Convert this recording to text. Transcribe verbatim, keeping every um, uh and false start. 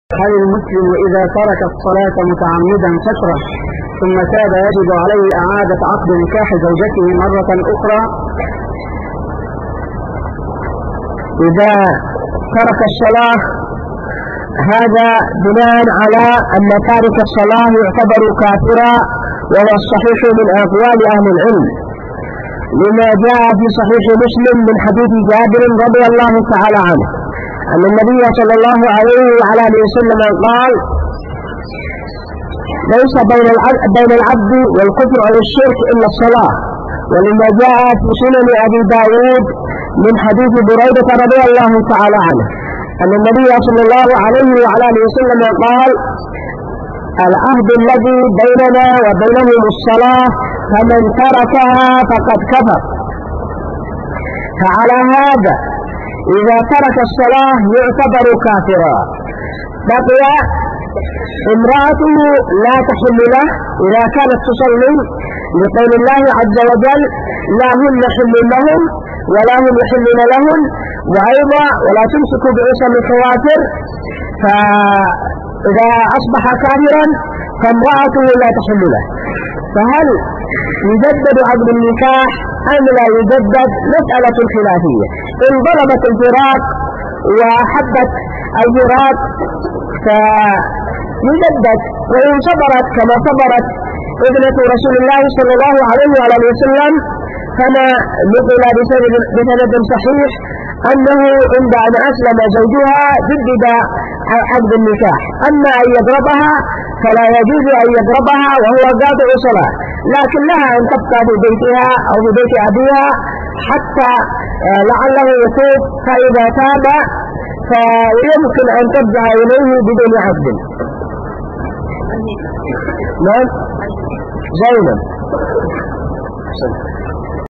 هل المسلم إذا ترك الصلاة متعمدا فترة ثم تاب يجب عليه إعادة عقد نكاح زوجته مرة أخرى؟ إذا ترك الصلاة هذا بناء على أن تارك الصلاة يعتبر كافرا، وهو الصحيح من أقوال أهل العلم، لما جاء في صحيح مسلم من حديث جابر رضي الله تعالى عنه أن النبي صلى الله عليه وعلى آله وسلم قال: ليس بين العبد, بين العبد والكفر أو الشرك إلا الصلاة. ولما جاء في سنن أبي داود من حديث بريدة رضي الله تعالى عنه أن النبي صلى الله عليه وعلى آله وسلم قال: العهد الذي بيننا وبينهم الصلاة، فمن تركها فقد كفر. فعلى هذا إذا ترك الصلاة يعتبر كافرا. بقي امرأته لا تحل له إذا كانت تصلي، لقول الله عز وجل: لا هن حل لهم ولا هم يحلون لهن، وأيضا ولا تمسكوا بعصم الكوافر. فإذا أصبح كافرا فامرأته لا تحل له. فهل يجدد عقد النكاح أم لا يجدد؟ مسألة خلافية. إن ضربت الفراق وحبت الفراق فيجدد، وإن صبرت كما صبرت ابنة رسول الله صلى الله عليه وآله وسلم فما نقل بسند صحيح أنه عند أن أسلم زوجها جدد عقد النكاح. أما أن يضربها فلا يجوز أن يضربها وهو قاطع صلاة، لكن لها أن تبقى في بيتها أو في بيت أبيها حتى لعله يتوب، فإذا تاب فيمكن أن ترجع إليه بدون عقد. نعم زينب.